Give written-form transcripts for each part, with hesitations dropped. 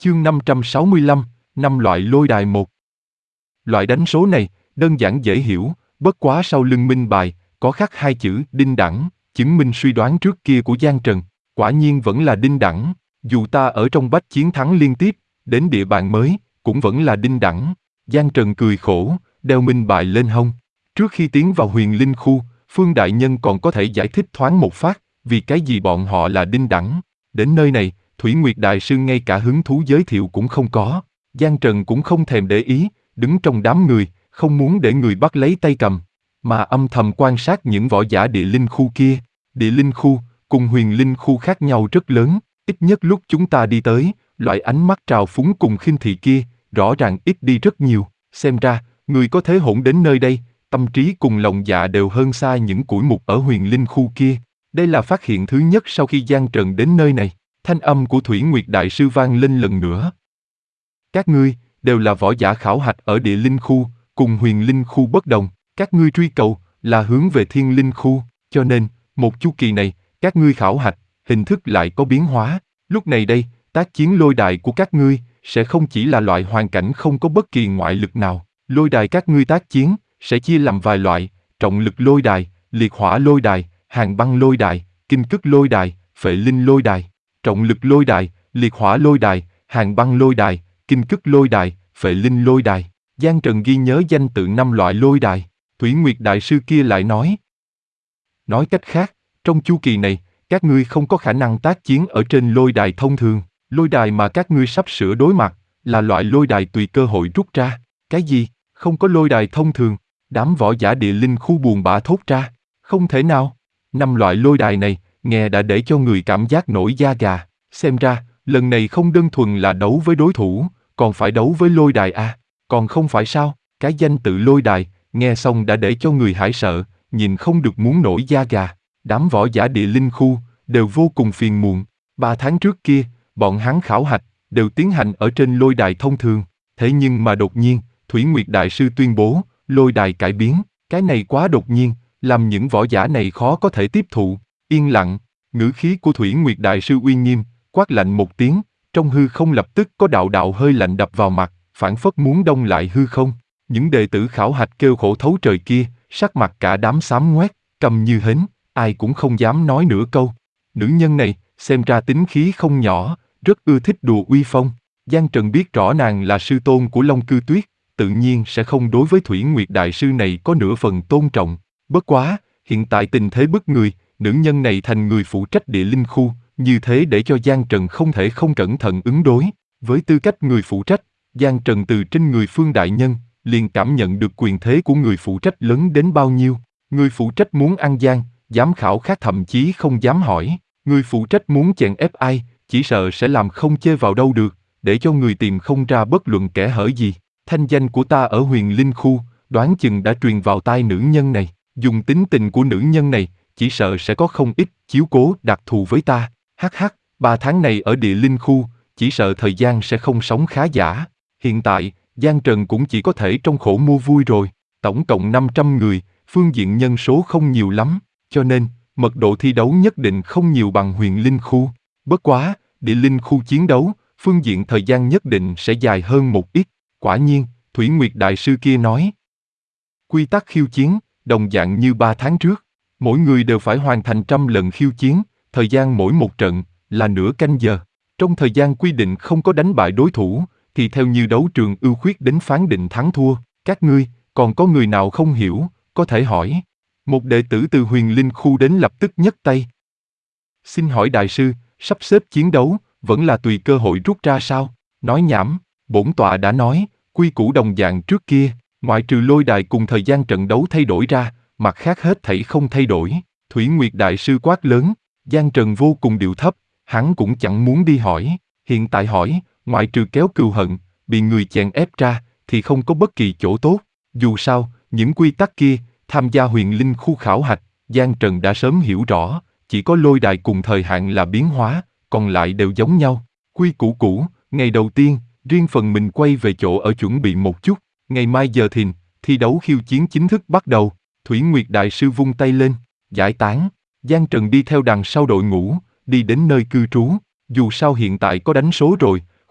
Chương 565, 5 loại lôi đài 1. Loại đánh số này, đơn giản dễ hiểu, bất quá sau lưng minh bài, có khắc hai chữ đinh đẳng, chứng minh suy đoán trước kia của Giang Trần. Quả nhiên vẫn là đinh đẳng, dù ta ở trong bách chiến thắng liên tiếp, đến địa bàn mới, cũng vẫn là đinh đẳng. Giang Trần cười khổ, đeo minh bài lên hông. Trước khi tiến vào huyền linh khu, Phương Đại Nhân còn có thể giải thích thoáng một phát, vì cái gì bọn họ là đinh đẳng. Đến nơi này, Thủy Nguyệt Đại Sư ngay cả hứng thú giới thiệu cũng không có. Giang Trần cũng không thèm để ý, đứng trong đám người, không muốn để người bắt lấy tay cầm, mà âm thầm quan sát những võ giả địa linh khu kia. Địa linh khu, cùng huyền linh khu khác nhau rất lớn, ít nhất lúc chúng ta đi tới, loại ánh mắt trào phúng cùng khinh thị kia, rõ ràng ít đi rất nhiều. Xem ra, người có thế hỗn đến nơi đây, tâm trí cùng lòng dạ đều hơn xa những củi mục ở huyền linh khu kia. Đây là phát hiện thứ nhất sau khi Giang Trần đến nơi này. Thanh âm của Thủy Nguyệt Đại Sư vang lên lần nữa. Các ngươi, đều là võ giả khảo hạch ở địa linh khu, cùng huyền linh khu bất đồng. Các ngươi truy cầu, là hướng về thiên linh khu, cho nên, một chu kỳ này, các ngươi khảo hạch, hình thức lại có biến hóa. Lúc này đây, tác chiến lôi đài của các ngươi, sẽ không chỉ là loại hoàn cảnh không có bất kỳ ngoại lực nào. Lôi đài các ngươi tác chiến, sẽ chia làm vài loại, trọng lực lôi đài, liệt hỏa lôi đài, hàn băng lôi đài, kinh cức lôi đài, phệ linh lôi đài. Trọng lực lôi đài, liệt hỏa lôi đài, hàn băng lôi đài, kinh cức lôi đài, phệ linh lôi đài. Giang Trần ghi nhớ danh tự 5 loại lôi đài. Thủy Nguyệt Đại Sư kia lại nói. Nói cách khác, trong chu kỳ này, các ngươi không có khả năng tác chiến ở trên lôi đài thông thường. Lôi đài mà các ngươi sắp sửa đối mặt, là loại lôi đài tùy cơ hội rút ra. Cái gì? Không có lôi đài thông thường? Đám võ giả địa linh khu buồn bã thốt ra. Không thể nào. 5 loại lôi đài này, nghe đã để cho người cảm giác nổi da gà. Xem ra, lần này không đơn thuần là đấu với đối thủ, còn phải đấu với lôi đài à? Còn không phải sao? Cái danh tự lôi đài, nghe xong đã để cho người hãi sợ, nhìn không được muốn nổi da gà. Đám võ giả địa linh khu, đều vô cùng phiền muộn. 3 tháng trước kia, bọn hắn khảo hạch, đều tiến hành ở trên lôi đài thông thường. Thế nhưng mà đột nhiên, Thủy Nguyệt Đại Sư tuyên bố, lôi đài cải biến. Cái này quá đột nhiên, làm những võ giả này khó có thể tiếp thụ. Yên lặng, ngữ khí của Thủy Nguyệt Đại Sư uy nghiêm, quát lạnh một tiếng, trong hư không lập tức có đạo đạo hơi lạnh đập vào mặt, phảng phất muốn đông lại hư không. Những đệ tử khảo hạch kêu khổ thấu trời kia, sắc mặt cả đám xám ngoét, câm như hến, ai cũng không dám nói nửa câu. Nữ nhân này, xem ra tính khí không nhỏ, rất ưa thích đùa uy phong. Giang Trần biết rõ nàng là sư tôn của Long Cư Tuyết, tự nhiên sẽ không đối với Thủy Nguyệt Đại Sư này có nửa phần tôn trọng. Bất quá, hiện tại tình thế bức người, nữ nhân này thành người phụ trách địa linh khu, như thế để cho Giang Trần không thể không cẩn thận ứng đối. Với tư cách người phụ trách, Giang Trần từ trên người Phương Đại Nhân, liền cảm nhận được quyền thế của người phụ trách lớn đến bao nhiêu. Người phụ trách muốn ăn gian, giám khảo khác thậm chí không dám hỏi. Người phụ trách muốn chèn ép ai, chỉ sợ sẽ làm không chê vào đâu được, để cho người tìm không ra bất luận kẻ hở gì. Thanh danh của ta ở huyền linh khu, đoán chừng đã truyền vào tai nữ nhân này. Dùng tính tình của nữ nhân này, chỉ sợ sẽ có không ít chiếu cố đặc thù với ta. Hắc hắc, 3 tháng này ở địa linh khu, chỉ sợ thời gian sẽ không sống khá giả. Hiện tại, Giang Trần cũng chỉ có thể trong khổ mua vui rồi. Tổng cộng 500 người, phương diện nhân số không nhiều lắm, cho nên, mật độ thi đấu nhất định không nhiều bằng huyền linh khu. Bất quá, địa linh khu chiến đấu, phương diện thời gian nhất định sẽ dài hơn một ít. Quả nhiên, Thủy Nguyệt Đại Sư kia nói. Quy tắc khiêu chiến, đồng dạng như 3 tháng trước. Mỗi người đều phải hoàn thành 100 lần khiêu chiến, thời gian mỗi một trận, là nửa canh giờ. Trong thời gian quy định không có đánh bại đối thủ, thì theo như đấu trường ưu khuyết đến phán định thắng thua. Các ngươi, còn có người nào không hiểu, có thể hỏi. Một đệ tử từ huyền linh khu đến lập tức nhấc tay. Xin hỏi Đại Sư, sắp xếp chiến đấu, vẫn là tùy cơ hội rút ra sao? Nói nhảm, bổn tọa đã nói, quy củ đồng dạng trước kia, ngoại trừ lôi đài cùng thời gian trận đấu thay đổi ra, mặt khác hết thảy không thay đổi. Thủy Nguyệt Đại Sư quát lớn, Giang Trần vô cùng điệu thấp, hắn cũng chẳng muốn đi hỏi. Hiện tại hỏi, ngoại trừ kéo cừu hận, bị người chèn ép ra, thì không có bất kỳ chỗ tốt. Dù sao, những quy tắc kia, tham gia huyền linh khu khảo hạch, Giang Trần đã sớm hiểu rõ, chỉ có lôi đài cùng thời hạn là biến hóa, còn lại đều giống nhau. Quy củ cũ, ngày đầu tiên, riêng phần mình quay về chỗ ở chuẩn bị một chút. Ngày mai giờ thìn, thi đấu khiêu chiến chính thức bắt đầu. Thủy Nguyệt Đại Sư vung tay lên, giải tán. Giang Trần đi theo đằng sau đội ngũ, đi đến nơi cư trú. Dù sao hiện tại có đánh số rồi,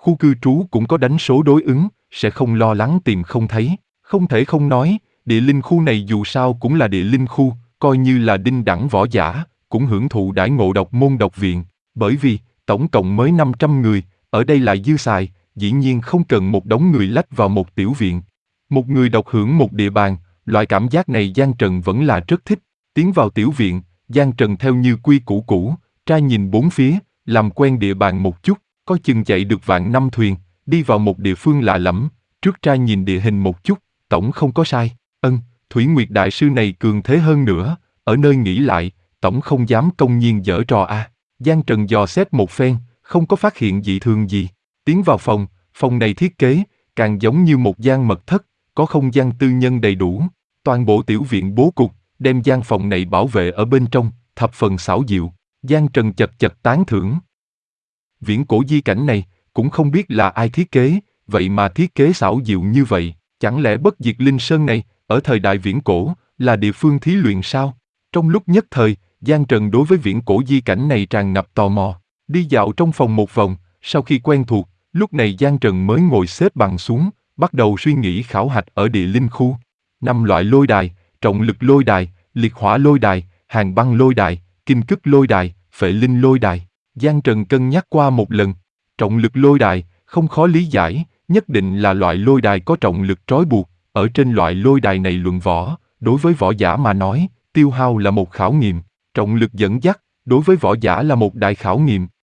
khu cư trú cũng có đánh số đối ứng, sẽ không lo lắng tìm không thấy. Không thể không nói, địa linh khu này dù sao cũng là địa linh khu, coi như là đinh đẳng võ giả, cũng hưởng thụ đãi ngộ độc môn độc viện, bởi vì, tổng cộng mới 500 người, ở đây lại dư xài, dĩ nhiên không cần một đống người lách vào một tiểu viện. Một người độc hưởng một địa bàn, loại cảm giác này Giang Trần vẫn là rất thích. Tiến vào tiểu viện, Giang Trần theo như quy củ cũ, tra nhìn bốn phía, làm quen địa bàn một chút, coi chừng chạy được vạn năm thuyền, đi vào một địa phương lạ lẫm, trước tra nhìn địa hình một chút, tổng không có sai. Thủy Nguyệt đại sư này cường thế hơn nữa, ở nơi nghỉ lại, tổng không dám công nhiên giở trò a. Giang Trần dò xét một phen, không có phát hiện dị thường gì. Tiến vào phòng này thiết kế, càng giống như một gian mật thất, có không gian tư nhân đầy đủ. Toàn bộ tiểu viện bố cục, đem gian phòng này bảo vệ ở bên trong, thập phần xảo diệu. Giang Trần chật chật tán thưởng. Viễn cổ di cảnh này, cũng không biết là ai thiết kế, vậy mà thiết kế xảo diệu như vậy, chẳng lẽ Bất Diệt Linh Sơn này, ở thời đại viễn cổ, là địa phương thí luyện sao? Trong lúc nhất thời, Giang Trần đối với viễn cổ di cảnh này tràn ngập tò mò. Đi dạo trong phòng một vòng, sau khi quen thuộc, lúc này Giang Trần mới ngồi xếp bằng xuống, bắt đầu suy nghĩ khảo hạch ở địa linh khu. 5 loại lôi đài, trọng lực lôi đài, liệt hỏa lôi đài, hàn băng lôi đài, kim cức lôi đài, phệ linh lôi đài. Giang Trần cân nhắc qua một lần. Trọng lực lôi đài, không khó lý giải, nhất định là loại lôi đài có trọng lực trói buộc. Ở trên loại lôi đài này luận võ, đối với võ giả mà nói, tiêu hao là một khảo nghiệm. Trọng lực dẫn dắt, đối với võ giả là một đại khảo nghiệm.